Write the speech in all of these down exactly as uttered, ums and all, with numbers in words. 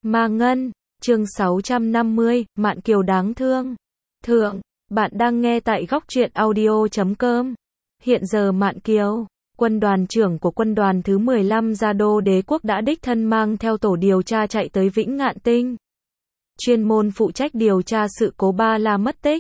Ma Ngân, chương sáu trăm năm mươi, Mạn Kiều đáng thương. Thượng, bạn đang nghe tại góc truyện audio chấm com. Hiện giờ Mạn Kiều, quân đoàn trưởng của quân đoàn thứ mười lăm Gia Đô Đế quốc đã đích thân mang theo tổ điều tra chạy tới Vĩnh Ngạn Tinh. Chuyên môn phụ trách điều tra sự cố Ba La mất tích.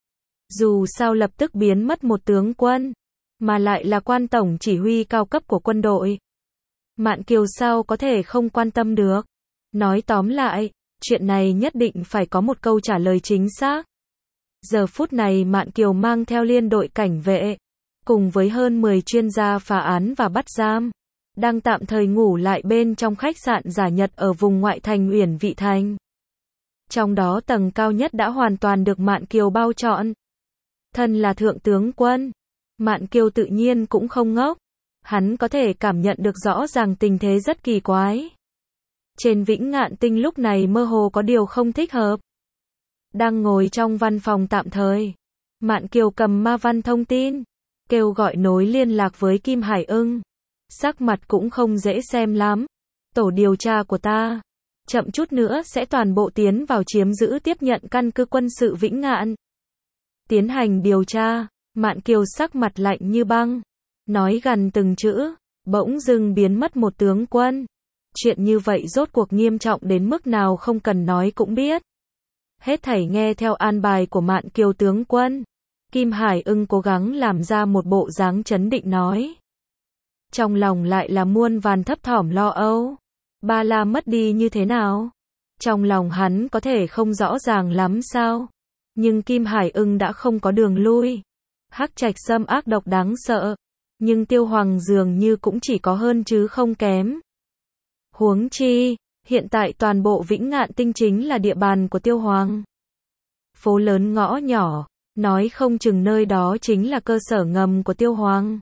Dù sao lập tức biến mất một tướng quân, mà lại là quan tổng chỉ huy cao cấp của quân đội. Mạn Kiều sao có thể không quan tâm được. Nói tóm lại, chuyện này nhất định phải có một câu trả lời chính xác. Giờ phút này Mạn Kiều mang theo liên đội cảnh vệ, cùng với hơn mười chuyên gia phá án và bắt giam, đang tạm thời ngủ lại bên trong khách sạn giả Nhật ở vùng ngoại thành Uyển Vị Thành. Trong đó tầng cao nhất đã hoàn toàn được Mạn Kiều bao trọn. Thân là thượng tướng quân, Mạn Kiều tự nhiên cũng không ngốc. Hắn có thể cảm nhận được rõ ràng tình thế rất kỳ quái. Trên Vĩnh Ngạn Tinh lúc này mơ hồ có điều không thích hợp. Đang ngồi trong văn phòng tạm thời, Mạn Kiều cầm ma văn thông tin, kêu gọi nối liên lạc với Kim Hải Ưng. Sắc mặt cũng không dễ xem lắm. Tổ điều tra của ta, chậm chút nữa sẽ toàn bộ tiến vào chiếm giữ tiếp nhận căn cứ quân sự Vĩnh Ngạn. Tiến hành điều tra, Mạn Kiều sắc mặt lạnh như băng, nói gần từng chữ, bỗng dưng biến mất một tướng quân. Chuyện như vậy rốt cuộc nghiêm trọng đến mức nào không cần nói cũng biết. Hết thảy nghe theo an bài của Mạn Kiều tướng quân. Kim Hải Ưng cố gắng làm ra một bộ dáng trấn định nói. Trong lòng lại là muôn vàn thấp thỏm lo âu. Ba La mất đi như thế nào? Trong lòng hắn có thể không rõ ràng lắm sao? Nhưng Kim Hải Ưng đã không có đường lui. Hắc Trạch Sâm ác độc đáng sợ. Nhưng Tiêu Hoàng dường như cũng chỉ có hơn chứ không kém. Huống chi, hiện tại toàn bộ Vĩnh Ngạn Tinh chính là địa bàn của Tiêu Hoàng. Phố lớn ngõ nhỏ, nói không chừng nơi đó chính là cơ sở ngầm của Tiêu Hoàng.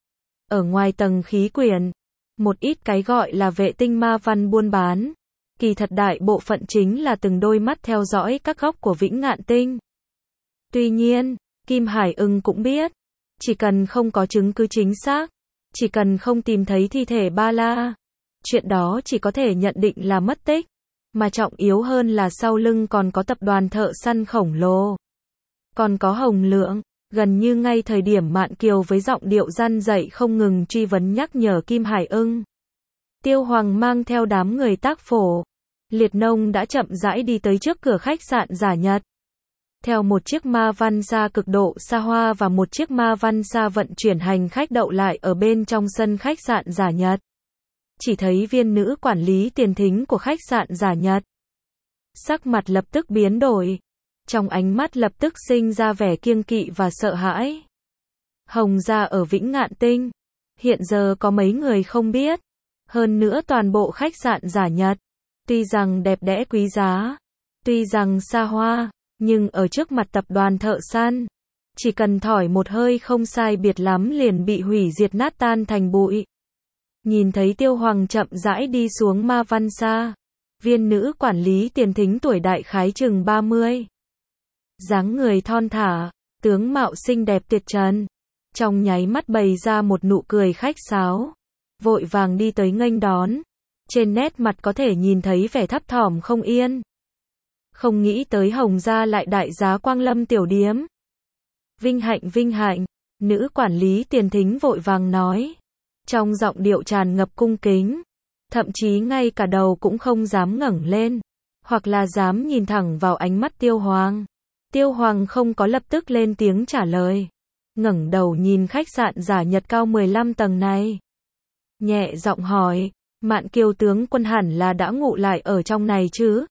Ở ngoài tầng khí quyển, một ít cái gọi là vệ tinh ma văn buôn bán, kỳ thật đại bộ phận chính là từng đôi mắt theo dõi các góc của Vĩnh Ngạn Tinh. Tuy nhiên, Kim Hải Ưng cũng biết, chỉ cần không có chứng cứ chính xác, chỉ cần không tìm thấy thi thể Ba La, chuyện đó chỉ có thể nhận định là mất tích, mà trọng yếu hơn là sau lưng còn có tập đoàn thợ săn khổng lồ. Còn có Hồng Lượng, gần như ngay thời điểm Mạn Kiều với giọng điệu răn dậy không ngừng truy vấn nhắc nhở Kim Hải Ưng. Tiêu Hoàng mang theo đám người tác phổ, Liệt Nông đã chậm rãi đi tới trước cửa khách sạn giả Nhật. Theo một chiếc ma văn xa cực độ xa hoa và một chiếc ma văn xa vận chuyển hành khách đậu lại ở bên trong sân khách sạn giả Nhật. Chỉ thấy viên nữ quản lý tiền thính của khách sạn giả Nhật. Sắc mặt lập tức biến đổi. Trong ánh mắt lập tức sinh ra vẻ kiêng kỵ và sợ hãi. Hồng gia ở Vĩnh Ngạn Tinh. Hiện giờ có mấy người không biết. Hơn nữa toàn bộ khách sạn giả Nhật. Tuy rằng đẹp đẽ quý giá. Tuy rằng xa hoa. Nhưng ở trước mặt tập đoàn thợ săn. Chỉ cần thổi một hơi không sai biệt lắm liền bị hủy diệt nát tan thành bụi. Nhìn thấy Tiêu Hoàng chậm rãi đi xuống ma văn xa. Viên nữ quản lý tiền thính tuổi đại khái chừng ba mươi. Dáng người thon thả, tướng mạo xinh đẹp tuyệt trần. Trong nháy mắt bày ra một nụ cười khách sáo. Vội vàng đi tới nghênh đón. Trên nét mặt có thể nhìn thấy vẻ thấp thỏm không yên. Không nghĩ tới Hồng gia lại đại giá Quang Lâm tiểu điếm. Vinh hạnh vinh hạnh, nữ quản lý tiền thính vội vàng nói. Trong giọng điệu tràn ngập cung kính. Thậm chí ngay cả đầu cũng không dám ngẩng lên. Hoặc là dám nhìn thẳng vào ánh mắt Tiêu Hoàng. Tiêu Hoàng không có lập tức lên tiếng trả lời. Ngẩng đầu nhìn khách sạn giả Nhật cao mười lăm tầng này. Nhẹ giọng hỏi, Mạn Kiều tướng quân hẳn là đã ngủ lại ở trong này chứ?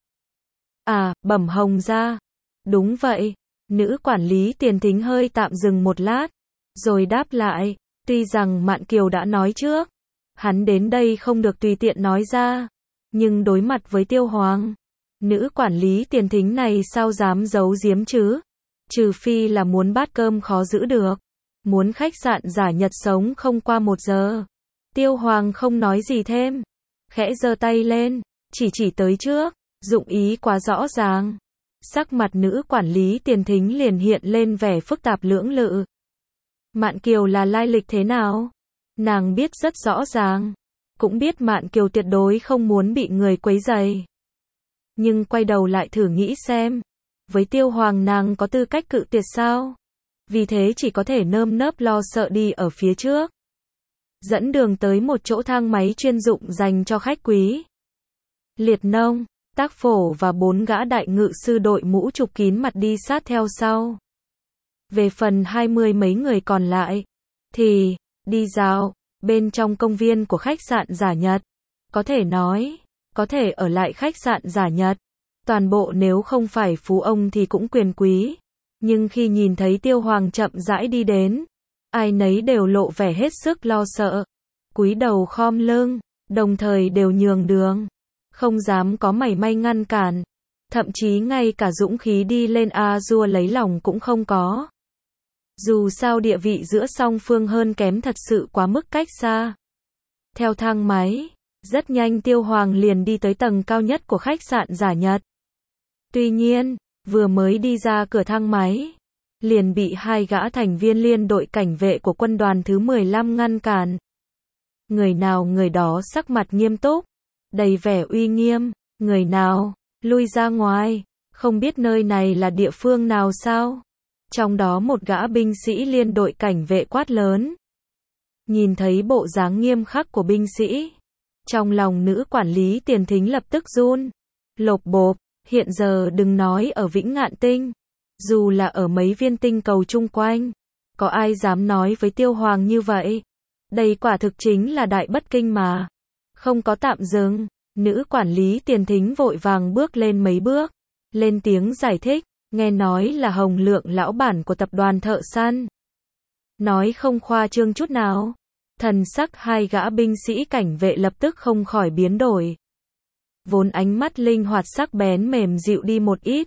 À, bẩm Hồng gia. Đúng vậy. Nữ quản lý tiền thính hơi tạm dừng một lát. Rồi đáp lại, tuy rằng Mạn Kiều đã nói trước. Hắn đến đây không được tùy tiện nói ra. Nhưng đối mặt với Tiêu Hoàng. Nữ quản lý tiền thính này sao dám giấu giếm chứ? Trừ phi là muốn bát cơm khó giữ được. Muốn khách sạn giả Nhật sống không qua một giờ. Tiêu Hoàng không nói gì thêm. Khẽ giơ tay lên. Chỉ chỉ tới trước. Dụng ý quá rõ ràng. Sắc mặt nữ quản lý tiền thính liền hiện lên vẻ phức tạp lưỡng lự. Mạn Kiều là lai lịch thế nào? Nàng biết rất rõ ràng. Cũng biết Mạn Kiều tuyệt đối không muốn bị người quấy rầy. nhưng quay đầu lại thử nghĩ xem, với Tiêu Hoàng nàng có tư cách cự tuyệt sao? Vì thế chỉ có thể nơm nớp lo sợ đi ở phía trước. Dẫn đường tới một chỗ thang máy chuyên dụng dành cho khách quý. Liệt Nông, Tác Phổ và bốn gã đại ngự sư đội mũ chụp kín mặt đi sát theo sau. Về phần hai mươi mấy người còn lại, thì, đi dạo, bên trong công viên của khách sạn Giả Nhật. Có thể nói, có thể ở lại khách sạn Giả Nhật. Toàn bộ nếu không phải phú ông thì cũng quyền quý. Nhưng khi nhìn thấy Tiêu Hoàng chậm rãi đi đến, ai nấy đều lộ vẻ hết sức lo sợ. Cúi đầu khom lưng, đồng thời đều nhường đường. Không dám có mảy may ngăn cản. Thậm chí ngay cả dũng khí đi lên a dua lấy lòng cũng không có. Dù sao địa vị giữa song phương hơn kém thật sự quá mức cách xa. Theo thang máy, rất nhanh Tiêu Hoàng liền đi tới tầng cao nhất của khách sạn Giả Nhật. Tuy nhiên, vừa mới đi ra cửa thang máy, liền bị hai gã thành viên liên đội cảnh vệ của quân đoàn thứ mười lăm ngăn cản. Người nào người đó sắc mặt nghiêm túc, đầy vẻ uy nghiêm, người nào, lui ra ngoài, không biết nơi này là địa phương nào sao? Trong đó một gã binh sĩ liên đội cảnh vệ quát lớn. Nhìn thấy bộ dáng nghiêm khắc của binh sĩ, trong lòng nữ quản lý Tiền Thính lập tức run, lộp bộp. Hiện giờ đừng nói ở Vĩnh Ngạn Tinh, dù là ở mấy viên tinh cầu chung quanh, có ai dám nói với Tiêu Hoàng như vậy? Đây quả thực chính là đại bất kinh mà. Không có tạm dừng, nữ quản lý Tiền Thính vội vàng bước lên mấy bước, lên tiếng giải thích, nghe nói là Hồng Lượng lão bản của tập đoàn thợ săn. Nói không khoa trương chút nào. Thần sắc hai gã binh sĩ cảnh vệ lập tức không khỏi biến đổi. Vốn ánh mắt linh hoạt sắc bén mềm dịu đi một ít.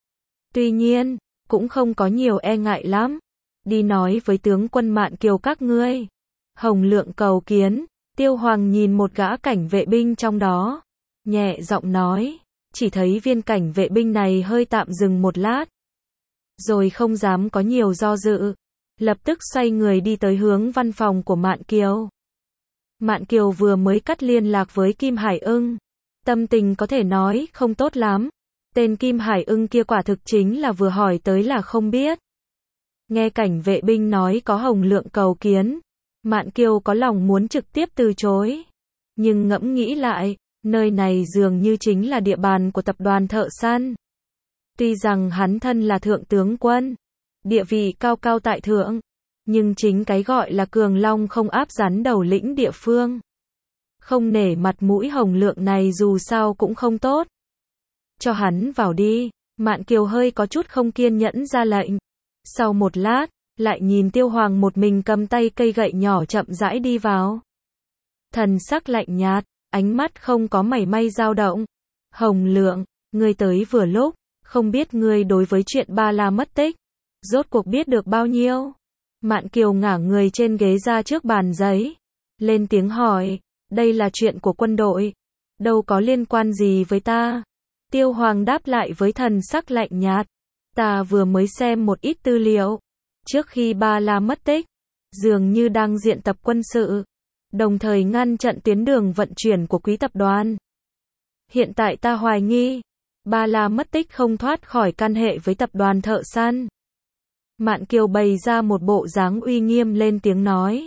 Tuy nhiên, cũng không có nhiều e ngại lắm. Đi nói với tướng quân Mạn Kiều các ngươi. Hồng Lượng cầu kiến. Tiêu Hoàng nhìn một gã cảnh vệ binh trong đó, nhẹ giọng nói, chỉ thấy viên cảnh vệ binh này hơi tạm dừng một lát, rồi không dám có nhiều do dự, lập tức xoay người đi tới hướng văn phòng của Mạn Kiều. Mạn Kiều vừa mới cắt liên lạc với Kim Hải Ưng, tâm tình có thể nói không tốt lắm. Tên Kim Hải Ưng kia quả thực chính là vừa hỏi tới là không biết. Nghe cảnh vệ binh nói có Hồng Lượng cầu kiến, Mạn Kiều có lòng muốn trực tiếp từ chối. Nhưng ngẫm nghĩ lại, nơi này dường như chính là địa bàn của tập đoàn thợ săn. Tuy rằng hắn thân là thượng tướng quân, địa vị cao cao tại thượng, nhưng chính cái gọi là cường long không áp rắn đầu lĩnh địa phương. Không nể mặt mũi Hồng Lượng này dù sao cũng không tốt. Cho hắn vào đi, Mạn Kiều hơi có chút không kiên nhẫn ra lệnh. Sau một lát, lại nhìn Tiêu Hoàng một mình cầm tay cây gậy nhỏ chậm rãi đi vào. Thần sắc lạnh nhạt, ánh mắt không có mảy may dao động. Hồng Lượng, ngươi tới vừa lúc, không biết ngươi đối với chuyện Ba La mất tích, rốt cuộc biết được bao nhiêu? Mạn Kiều ngả người trên ghế ra trước bàn giấy, lên tiếng hỏi, đây là chuyện của quân đội, đâu có liên quan gì với ta. Tiêu Hoàng đáp lại với thần sắc lạnh nhạt, ta vừa mới xem một ít tư liệu. Trước khi Ba La mất tích, dường như đang diện tập quân sự, đồng thời ngăn chặn tuyến đường vận chuyển của quý tập đoàn. Hiện tại ta hoài nghi, Ba La mất tích không thoát khỏi căn hệ với tập đoàn thợ săn. Mạn Kiều bày ra một bộ dáng uy nghiêm lên tiếng nói.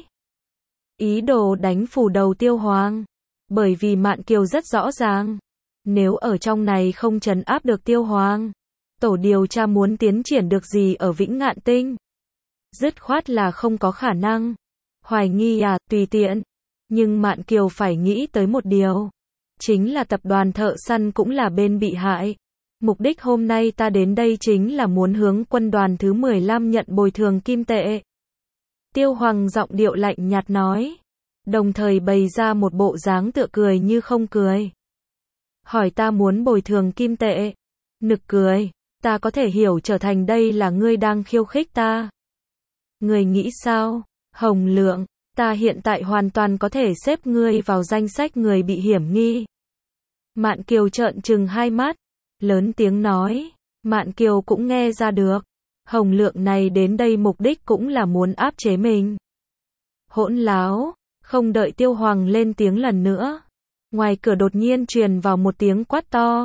Ý đồ đánh phủ đầu Tiêu Hoàng. Bởi vì Mạn Kiều rất rõ ràng, nếu ở trong này không trấn áp được Tiêu Hoàng, tổ điều tra muốn tiến triển được gì ở Vĩnh Ngạn Tinh, dứt khoát là không có khả năng. Hoài nghi à, tùy tiện. Nhưng Mạn Kiều phải nghĩ tới một điều, chính là tập đoàn thợ săn cũng là bên bị hại. Mục đích hôm nay ta đến đây chính là muốn hướng quân đoàn thứ mười lăm nhận bồi thường kim tệ. Tiêu Hoàng giọng điệu lạnh nhạt nói, đồng thời bày ra một bộ dáng tựa cười như không cười. Hỏi ta muốn bồi thường kim tệ? Nực cười, ta có thể hiểu trở thành đây là ngươi đang khiêu khích ta. Ngươi nghĩ sao, Hồng Lượng, ta hiện tại hoàn toàn có thể xếp ngươi vào danh sách người bị hiểm nghi. Mạn Kiều trợn trừng hai mắt, lớn tiếng nói, Mạn Kiều cũng nghe ra được, Hồng Lượng này đến đây mục đích cũng là muốn áp chế mình. Hỗn láo, không đợi Tiêu Hoàng lên tiếng lần nữa, ngoài cửa đột nhiên truyền vào một tiếng quát to.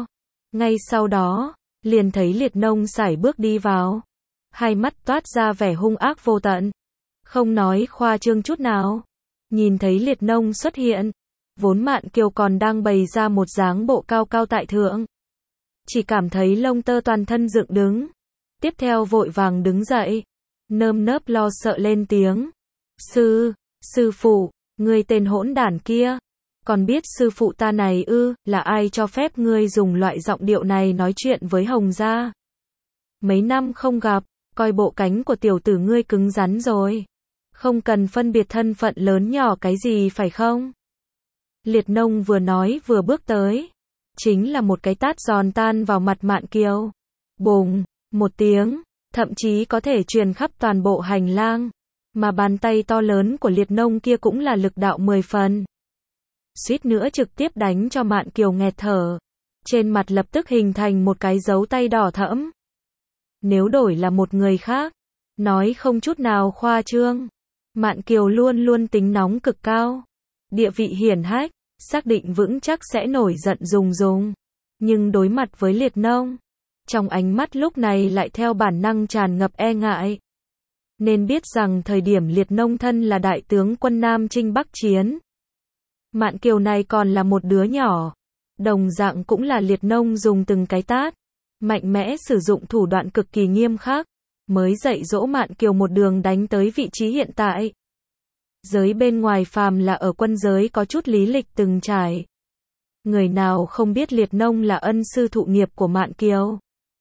Ngay sau đó, liền thấy Liệt Nông sải bước đi vào. Hai mắt toát ra vẻ hung ác vô tận. Không nói khoa trương chút nào. Nhìn thấy Liệt Nông xuất hiện, vốn Mạn Kiều còn đang bày ra một dáng bộ cao cao tại thượng. Chỉ cảm thấy lông tơ toàn thân dựng đứng. Tiếp theo vội vàng đứng dậy, nơm nớp lo sợ lên tiếng. Sư, sư phụ, ngươi tên hỗn đản kia. Còn biết sư phụ ta này ư, là ai cho phép ngươi dùng loại giọng điệu này nói chuyện với Hồng gia? Mấy năm không gặp, coi bộ cánh của tiểu tử ngươi cứng rắn rồi. Không cần phân biệt thân phận lớn nhỏ cái gì phải không? Liệt Nông vừa nói vừa bước tới. Chính là một cái tát giòn tan vào mặt Mạn Kiều. Bùng, một tiếng, thậm chí có thể truyền khắp toàn bộ hành lang. Mà bàn tay to lớn của Liệt Nông kia cũng là lực đạo mười phần. Suýt nữa trực tiếp đánh cho Mạn Kiều nghẹt thở. Trên mặt lập tức hình thành một cái dấu tay đỏ thẫm. Nếu đổi là một người khác, nói không chút nào khoa trương, Mạn Kiều luôn luôn tính nóng cực cao, địa vị hiển hách, xác định vững chắc sẽ nổi giận rùng rùng. Nhưng đối mặt với Liệt Nông, trong ánh mắt lúc này lại theo bản năng tràn ngập e ngại. Nên biết rằng thời điểm Liệt Nông thân là đại tướng quân Nam Chinh Bắc Chiến, Mạn Kiều này còn là một đứa nhỏ. Đồng dạng cũng là Liệt Nông dùng từng cái tát, mạnh mẽ sử dụng thủ đoạn cực kỳ nghiêm khắc, mới dạy dỗ Mạn Kiều một đường đánh tới vị trí hiện tại. Giới bên ngoài phàm là ở quân giới có chút lý lịch từng trải. Người nào không biết Liệt Nông là ân sư thụ nghiệp của Mạn Kiều.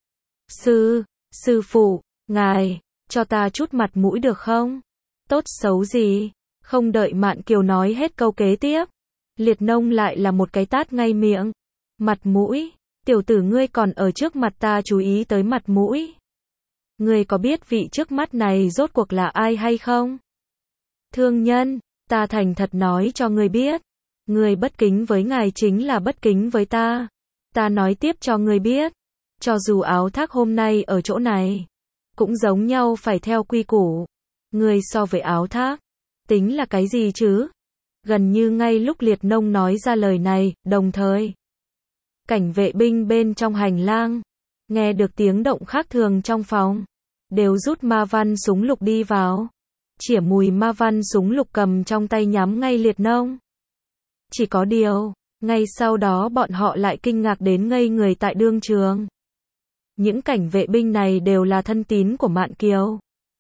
Sư, sư phụ, ngài, cho ta chút mặt mũi được không? Tốt xấu gì? Không đợi Mạn Kiều nói hết câu kế tiếp, Liệt Nông lại là một cái tát ngay miệng. Mặt mũi, tiểu tử ngươi còn ở trước mặt ta chú ý tới mặt mũi. Ngươi có biết vị trước mắt này rốt cuộc là ai hay không? Thương nhân, ta thành thật nói cho ngươi biết. Ngươi bất kính với ngài chính là bất kính với ta. Ta nói tiếp cho ngươi biết. Cho dù áo thác hôm nay ở chỗ này, cũng giống nhau phải theo quy củ. Ngươi so với áo thác, tính là cái gì chứ? Gần như ngay lúc Liệt Nông nói ra lời này, đồng thời, cảnh vệ binh bên trong hành lang, nghe được tiếng động khác thường trong phòng, đều rút ma văn súng lục đi vào. Chỉa mùi ma văn súng lục cầm trong tay nhắm ngay Liệt Nông. Chỉ có điều, ngay sau đó bọn họ lại kinh ngạc đến ngây người tại đương trường. Những cảnh vệ binh này đều là thân tín của Mạn Kiều.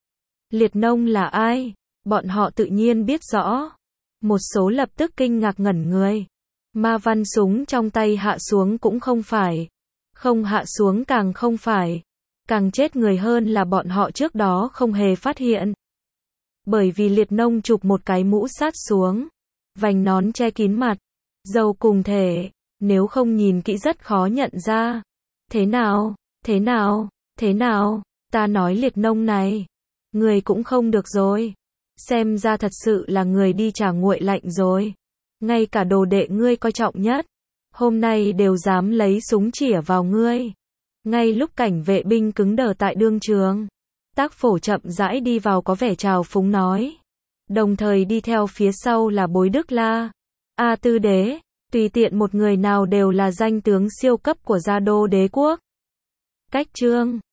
Liệt Nông là ai? Bọn họ tự nhiên biết rõ. Một số lập tức kinh ngạc ngẩn người. Ma văn súng trong tay hạ xuống cũng không phải. Không hạ xuống càng không phải. Càng chết người hơn là bọn họ trước đó không hề phát hiện. Bởi vì Liệt Nông chụp một cái mũ sát xuống. Vành nón che kín mặt. Dâu cùng thể. Nếu không nhìn kỹ rất khó nhận ra. Thế nào? Thế nào? Thế nào? Ta nói Liệt Nông này. Người cũng không được rồi. Xem ra thật sự là người đi trả nguội lạnh rồi. Ngay cả đồ đệ ngươi coi trọng nhất, hôm nay đều dám lấy súng chĩa vào ngươi. Ngay lúc cảnh vệ binh cứng đờ tại đương trường, Tác Phổ chậm rãi đi vào có vẻ trào phúng nói. Đồng thời đi theo phía sau là Bối Đức La, A Tư Đế, tùy tiện một người nào đều là danh tướng siêu cấp của Gia Đô đế quốc. Cách chương